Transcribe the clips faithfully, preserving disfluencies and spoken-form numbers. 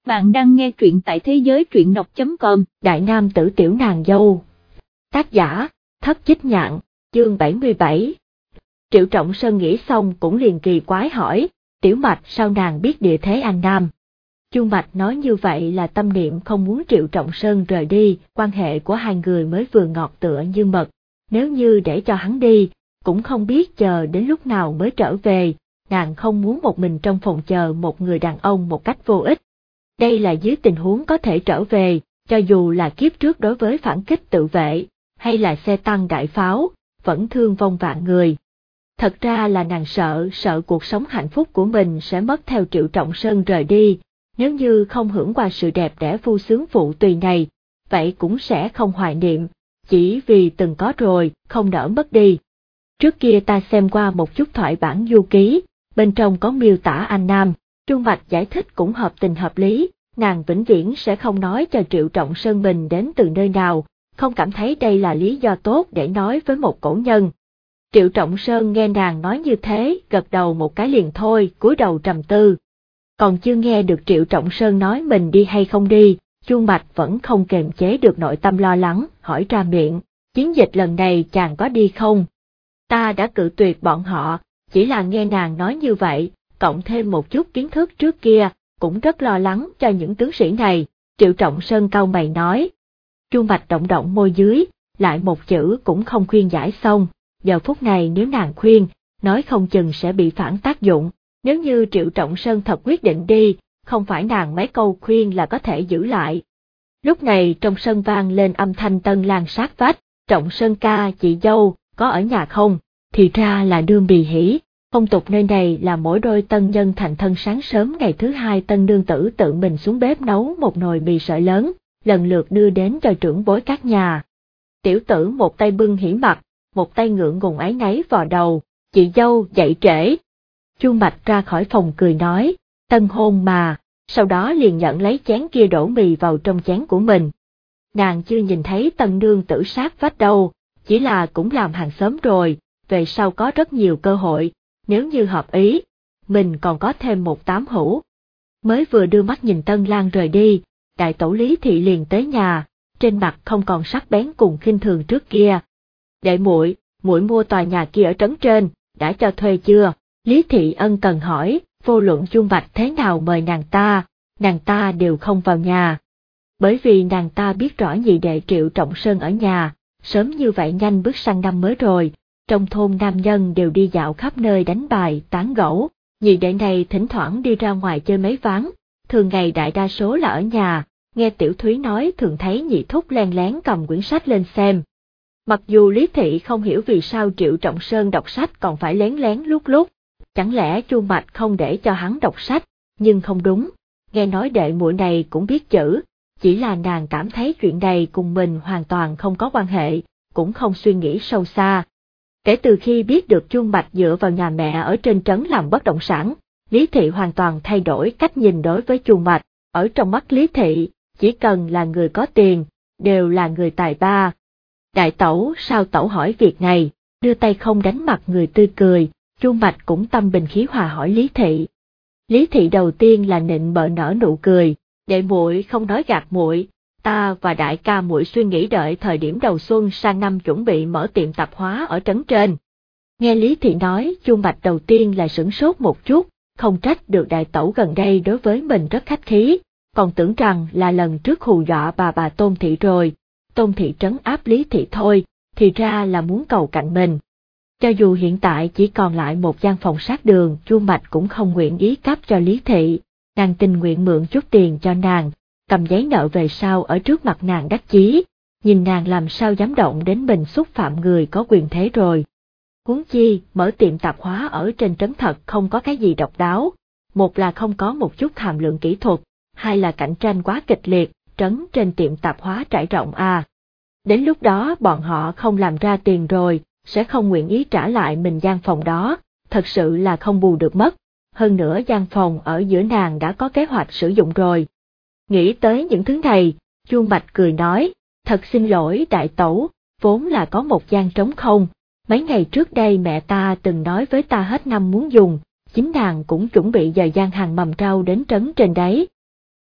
Bạn đang nghe truyện tại thế giới truyện đọc chấm com. Đại nam tử tiểu nàng dâu. Tác giả, Thất Chích Nhạn, chương bảy mươi bảy. Triệu Trọng Sơn nghĩ xong cũng liền kỳ quái hỏi, Tiểu Mạch sao nàng biết địa thế An Nam? Chu Mạch nói như vậy là tâm niệm không muốn Triệu Trọng Sơn rời đi, quan hệ của hai người mới vừa ngọt tựa như mật, nếu như để cho hắn đi, cũng không biết chờ đến lúc nào mới trở về, nàng không muốn một mình trong phòng chờ một người đàn ông một cách vô ích. Đây là dưới tình huống có thể trở về, cho dù là kiếp trước đối với phản kích tự vệ, hay là xe tăng đại pháo, vẫn thương vong vạn người. Thật ra là nàng sợ, sợ cuộc sống hạnh phúc của mình sẽ mất theo Triệu Trọng Sơn rời đi, nếu như không hưởng qua sự đẹp đẽ vui sướng phụ tùy này, vậy cũng sẽ không hoài niệm, chỉ vì từng có rồi, không nỡ mất đi. Trước kia ta xem qua một chút thoại bản du ký, bên trong có miêu tả An Nam. Trung Bạch giải thích cũng hợp tình hợp lý, nàng vĩnh viễn sẽ không nói cho Triệu Trọng Sơn mình đến từ nơi nào, không cảm thấy đây là lý do tốt để nói với một cổ nhân. Triệu Trọng Sơn nghe nàng nói như thế, gật đầu một cái liền thôi, cúi đầu trầm tư. Còn chưa nghe được Triệu Trọng Sơn nói mình đi hay không đi, Trung Bạch vẫn không kềm chế được nội tâm lo lắng, hỏi ra miệng, chiến dịch lần này chàng có đi không? Ta đã cự tuyệt bọn họ, chỉ là nghe nàng nói như vậy, cộng thêm một chút kiến thức trước kia, cũng rất lo lắng cho những tướng sĩ này, Triệu Trọng Sơn cau mày nói. Chu Mạch động động môi dưới, lại một chữ cũng không khuyên giải xong, giờ phút này nếu nàng khuyên, nói không chừng sẽ bị phản tác dụng, nếu như Triệu Trọng Sơn thật quyết định đi, không phải nàng mấy câu khuyên là có thể giữ lại. Lúc này trong sân vang lên âm thanh tân lang sát vách, Trọng Sơn ca chị dâu, có ở nhà không? Thì ra là đương bì hỉ. Phong tục nơi này là mỗi đôi tân nhân thành thân sáng sớm ngày thứ hai tân nương tử tự mình xuống bếp nấu một nồi mì sợi lớn, lần lượt đưa đến cho trưởng bối các nhà. Tiểu tử một tay bưng hỉ mặt, một tay ngượng ngùng áy náy vò đầu, chị dâu dậy trễ. Chu Mạch ra khỏi phòng cười nói, tân hôn mà, sau đó liền nhận lấy chén kia đổ mì vào trong chén của mình. Nàng chưa nhìn thấy tân nương tử sát vách đâu, chỉ là cũng làm hàng xóm rồi, về sau có rất nhiều cơ hội. Nếu như hợp ý, mình còn có thêm một tám hữu. Mới vừa đưa mắt nhìn Tân Lang rời đi, đại tẩu Lý Thị liền tới nhà, trên mặt không còn sắc bén cùng khinh thường trước kia. Đệ muội, muội mua tòa nhà kia ở trấn trên, đã cho thuê chưa? Lý Thị ân cần hỏi, vô luận Chu Mạch thế nào mời nàng ta, nàng ta đều không vào nhà. Bởi vì nàng ta biết rõ nhị đệ Triệu Trọng Sơn ở nhà, sớm như vậy nhanh bước sang năm mới rồi. Trong thôn nam nhân đều đi dạo khắp nơi đánh bài, tán gẫu, nhị đệ này thỉnh thoảng đi ra ngoài chơi mấy ván, thường ngày đại đa số là ở nhà, nghe Tiểu Thúy nói thường thấy nhị thúc len lén cầm quyển sách lên xem. Mặc dù Lý Thị không hiểu vì sao Triệu Trọng Sơn đọc sách còn phải lén lén lúc lúc, chẳng lẽ Chu Mạch không để cho hắn đọc sách, nhưng không đúng, nghe nói đệ muội này cũng biết chữ, chỉ là nàng cảm thấy chuyện này cùng mình hoàn toàn không có quan hệ, cũng không suy nghĩ sâu xa. Kể từ khi biết được Chu Mạch dựa vào nhà mẹ ở trên trấn làm bất động sản, Lý Thị hoàn toàn thay đổi cách nhìn đối với Chu Mạch, ở trong mắt Lý Thị, chỉ cần là người có tiền, đều là người tài ba. Đại tẩu sao tẩu hỏi việc này, đưa tay không đánh mặt người tươi cười, Chu Mạch cũng tâm bình khí hòa hỏi Lý Thị. Lý Thị đầu tiên là nịnh bợ nở nụ cười, đệ muội không nói gạt muội. Ta và đại ca muội suy nghĩ đợi thời điểm đầu xuân sang năm chuẩn bị mở tiệm tạp hóa ở trấn trên. Nghe Lý Thị nói, Chu Mạch đầu tiên là sửng sốt một chút, không trách được đại tẩu gần đây đối với mình rất khách khí, còn tưởng rằng là lần trước hù dọa bà bà Tôn Thị rồi. Tôn Thị trấn áp Lý Thị thôi, thì ra là muốn cầu cạnh mình. Cho dù hiện tại chỉ còn lại một gian phòng sát đường, Chu Mạch cũng không nguyện ý cấp cho Lý Thị, nàng tình nguyện mượn chút tiền cho nàng. Cầm giấy nợ về sau ở trước mặt nàng đắc chí, nhìn nàng làm sao dám động đến mình xúc phạm người có quyền thế rồi. Huống chi, mở tiệm tạp hóa ở trên trấn thật không có cái gì độc đáo, một là không có một chút hàm lượng kỹ thuật, hai là cạnh tranh quá kịch liệt, trấn trên tiệm tạp hóa trải rộng à. Đến lúc đó bọn họ không làm ra tiền rồi, sẽ không nguyện ý trả lại mình gian phòng đó, thật sự là không bù được mất, hơn nữa gian phòng ở giữa nàng đã có kế hoạch sử dụng rồi. Nghĩ tới những thứ này, Chu Mạch cười nói, thật xin lỗi đại tẩu, vốn là có một gian trống không, mấy ngày trước đây mẹ ta từng nói với ta hết năm muốn dùng, chính nàng cũng chuẩn bị dời gian hàng mầm rau đến trấn trên đấy.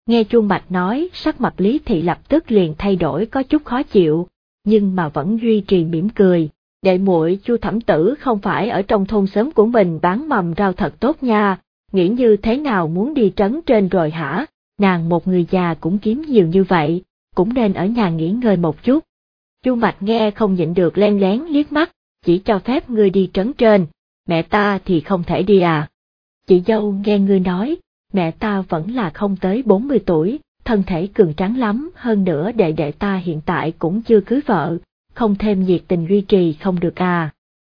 Nghe Chuông Bạch nói, sắc mặt Lý Thị lập tức liền thay đổi có chút khó chịu, nhưng mà vẫn duy trì mỉm cười. Đệ muội Chu thẩm tử không phải ở trong thôn xóm của mình bán mầm rau thật tốt nha, nghĩ như thế nào muốn đi trấn trên rồi hả? Nàng một người già cũng kiếm nhiều như vậy, cũng nên ở nhà nghỉ ngơi một chút. Chuông Bạch nghe không nhịn được len lén liếc mắt, chỉ cho phép ngươi đi trấn trên, mẹ ta thì không thể đi à? Chị dâu nghe ngươi nói, mẹ ta vẫn là không tới bốn mươi tuổi, thân thể cường tráng lắm, hơn nữa đệ đệ ta hiện tại cũng chưa cưới vợ, không thêm nhiệt tình duy trì không được à.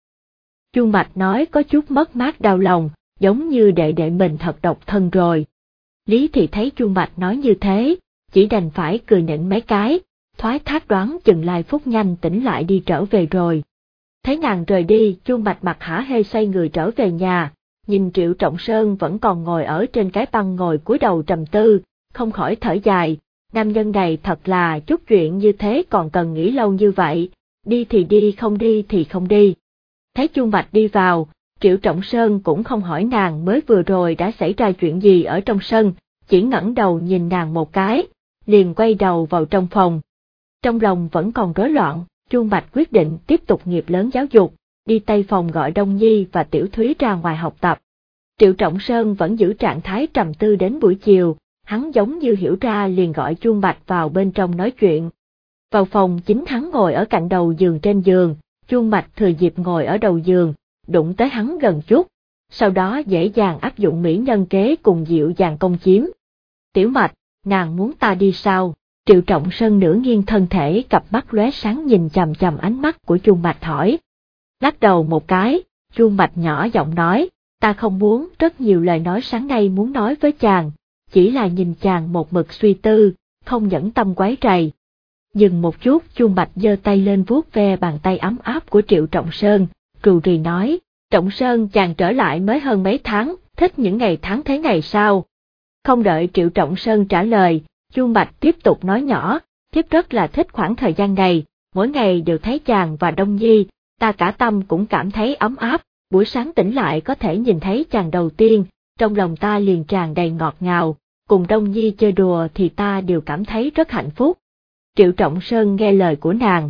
Chuông Bạch nói có chút mất mát đau lòng, giống như đệ đệ mình thật độc thân rồi. Lý Thị thấy Chuông Bạch nói như thế, chỉ đành phải cười nịnh mấy cái, thoái thác đoán chừng lai phút nhanh tỉnh lại đi trở về rồi. Thấy nàng rời đi, Chuông Bạch mặt hả hê xoay người trở về nhà, nhìn Triệu Trọng Sơn vẫn còn ngồi ở trên cái băng ngồi cúi đầu trầm tư, không khỏi thở dài, nam nhân này thật là chút chuyện như thế còn cần nghĩ lâu như vậy, đi thì đi không đi thì không đi. Thấy Chuông Bạch đi vào, Triệu Trọng Sơn cũng không hỏi nàng mới vừa rồi đã xảy ra chuyện gì ở trong sân, chỉ ngẩng đầu nhìn nàng một cái, liền quay đầu vào trong phòng. Trong lòng vẫn còn rối loạn, Chuông Bạch quyết định tiếp tục nghiệp lớn giáo dục, đi tây phòng gọi Đông Nhi và Tiểu Thúy ra ngoài học tập. Triệu Trọng Sơn vẫn giữ trạng thái trầm tư đến buổi chiều, hắn giống như hiểu ra liền gọi Chuông Bạch vào bên trong nói chuyện. Vào phòng chính hắn ngồi ở cạnh đầu giường trên giường, Chuông Bạch thừa dịp ngồi ở đầu giường, đụng tới hắn gần chút, sau đó dễ dàng áp dụng mỹ nhân kế cùng dịu dàng công chiếm. Tiểu Mạch, nàng muốn ta đi sao? Triệu Trọng Sơn nửa nghiêng thân thể, cặp mắt lóe sáng nhìn chằm chằm ánh mắt của Chuông Bạch hỏi. Lắc đầu một cái, Chuông Bạch nhỏ giọng nói, ta không muốn, rất nhiều lời nói sáng nay muốn nói với chàng, chỉ là nhìn chàng một mực suy tư, không nhẫn tâm quấy rầy. Dừng một chút, Chuông Bạch giơ tay lên vuốt ve bàn tay ấm áp của Triệu Trọng Sơn, rù rì nói, Trọng Sơn chàng trở lại mới hơn mấy tháng, thích những ngày tháng thế này sao? Không đợi Triệu Trọng Sơn trả lời, Chuông Bạch tiếp tục nói nhỏ, thiếp rất là thích khoảng thời gian này, mỗi ngày đều thấy chàng và Đông Nhi, ta cả tâm cũng cảm thấy ấm áp, buổi sáng tỉnh lại có thể nhìn thấy chàng đầu tiên, trong lòng ta liền tràn đầy ngọt ngào, cùng Đông Nhi chơi đùa thì ta đều cảm thấy rất hạnh phúc. Triệu Trọng Sơn nghe lời của nàng.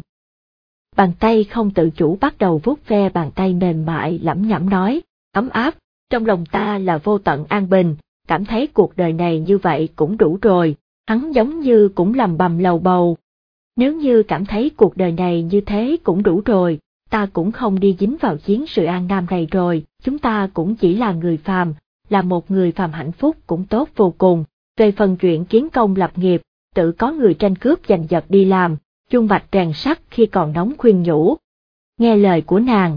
Bàn tay không tự chủ bắt đầu vuốt ve bàn tay mềm mại lẩm nhẩm nói, ấm áp, trong lòng ta là vô tận an bình, cảm thấy cuộc đời này như vậy cũng đủ rồi, hắn giống như cũng lầm bầm lầu bầu. Nếu như cảm thấy cuộc đời này như thế cũng đủ rồi, ta cũng không đi dính vào chiến sự An Nam này rồi, chúng ta cũng chỉ là người phàm, là một người phàm hạnh phúc cũng tốt vô cùng. Về phần chuyện kiến công lập nghiệp, tự có người tranh cướp giành giật đi làm, Chuông Bạch rèn sắt khi còn nóng khuyên nhủ. Nghe lời của nàng.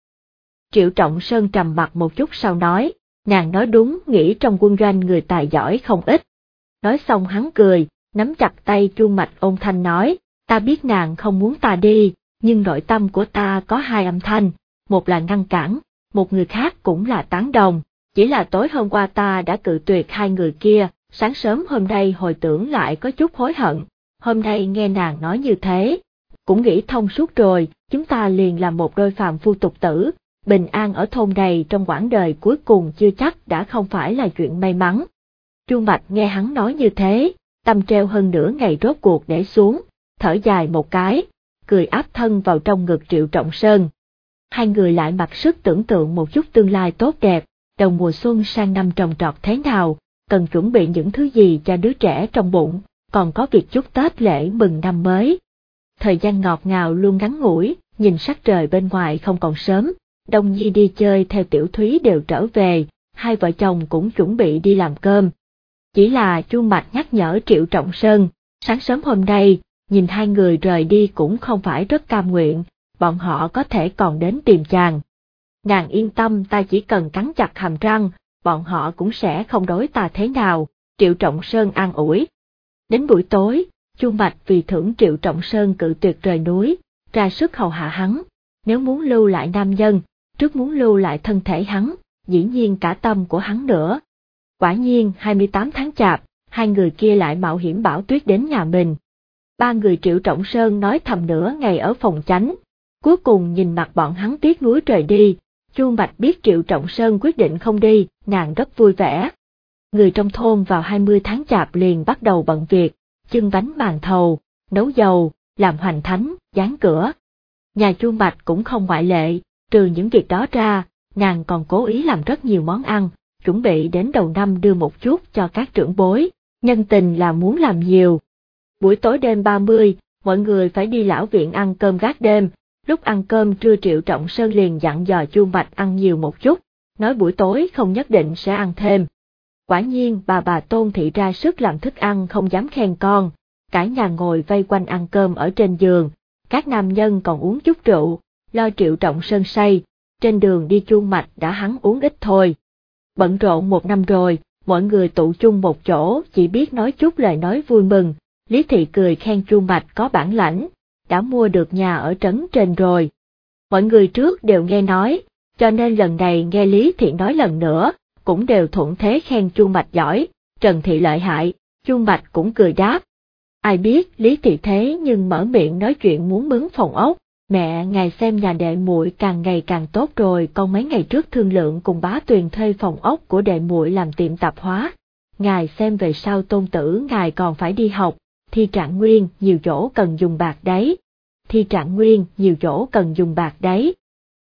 Triệu Trọng Sơn trầm mặt một chút sau nói, nàng nói đúng, nghĩ trong quân doanh người tài giỏi không ít. Nói xong hắn cười, nắm chặt tay Chuông Bạch ôn thanh nói, ta biết nàng không muốn ta đi, nhưng nội tâm của ta có hai âm thanh, một là ngăn cản, một người khác cũng là tán đồng, chỉ là tối hôm qua ta đã cự tuyệt hai người kia, sáng sớm hôm nay hồi tưởng lại có chút hối hận, hôm nay nghe nàng nói như thế, cũng nghĩ thông suốt rồi, chúng ta liền làm một đôi phàm phu tục tử, bình an ở thôn này trong quãng đời cuối cùng chưa chắc đã không phải là chuyện may mắn. Chuông Bạch nghe hắn nói như thế, tâm treo hơn nửa ngày rốt cuộc để xuống, thở dài một cái, cười áp thân vào trong ngực Triệu Trọng Sơn. Hai người lại mặc sức tưởng tượng một chút tương lai tốt đẹp, đầu mùa xuân sang năm trồng trọt thế nào, cần chuẩn bị những thứ gì cho đứa trẻ trong bụng, còn có việc chúc Tết lễ mừng năm mới. Thời gian ngọt ngào luôn ngắn ngủi, nhìn sắc trời bên ngoài không còn sớm, Đông Nhi đi chơi theo Tiểu Thúy đều trở về, hai vợ chồng cũng chuẩn bị đi làm cơm. Chỉ là Chuông Bạch nhắc nhở Triệu Trọng Sơn, sáng sớm hôm nay, nhìn hai người rời đi cũng không phải rất cam nguyện, bọn họ có thể còn đến tìm chàng. Nàng yên tâm, ta chỉ cần cắn chặt hàm răng, bọn họ cũng sẽ không đối ta thế nào, Triệu Trọng Sơn an ủi. Đến buổi tối, Chuông Bạch vì thưởng Triệu Trọng Sơn cự tuyệt rời núi, ra sức hầu hạ hắn, nếu muốn lưu lại nam nhân, trước muốn lưu lại thân thể hắn, dĩ nhiên cả tâm của hắn nữa. Quả nhiên hai mươi tám tháng chạp, hai người kia lại mạo hiểm bão tuyết đến nhà mình. Ba người Triệu Trọng Sơn nói thầm nửa ngày ở phòng chánh, cuối cùng nhìn mặt bọn hắn tiếc nuối rời đi, Chuông Bạch biết Triệu Trọng Sơn quyết định không đi, nàng rất vui vẻ. người trong thôn vào hai mươi tháng chạp liền bắt đầu bận việc, chưng bánh màn thầu, nấu dầu, làm hoành thánh, dán cửa. Nhà Chu Mạch cũng không ngoại lệ, trừ những việc đó ra, nàng còn cố ý làm rất nhiều món ăn, chuẩn bị đến đầu năm đưa một chút cho các trưởng bối, nhân tình là muốn làm nhiều. Buổi tối đêm ba mươi, mọi người phải đi lão viện ăn cơm gác đêm, lúc ăn cơm trưa Triệu Trọng Sơn liền dặn dò Chu Mạch ăn nhiều một chút, nói buổi tối không nhất định sẽ ăn thêm. Quả nhiên bà bà Tôn Thị ra sức làm thức ăn không dám khen con, cả nhà ngồi vây quanh ăn cơm ở trên giường, các nam nhân còn uống chút rượu, lo Triệu Trọng Sơn say, trên đường đi Chu Mạch đã hắn uống ít thôi. Bận rộn một năm rồi, mọi người tụ chung một chỗ chỉ biết nói chút lời nói vui mừng, Lý Thị cười khen Chu Mạch có bản lãnh, đã mua được nhà ở trấn trên rồi. Mọi người trước đều nghe nói, cho nên lần này nghe Lý Thị nói lần nữa, cũng đều thuận thế khen Chu Mạch giỏi, Trần Thị lợi hại, Chu Mạch cũng cười đáp. Ai biết Lý Thị thế nhưng mở miệng nói chuyện muốn mướn phòng ốc, mẹ ngài xem nhà đệ muội càng ngày càng tốt rồi, con mấy ngày trước thương lượng cùng bá Tuyền thuê phòng ốc của đệ muội làm tiệm tạp hóa. Ngài xem về sau tôn tử ngài còn phải đi học, thi trạng nguyên nhiều chỗ cần dùng bạc đấy. Thi trạng nguyên nhiều chỗ cần dùng bạc đấy.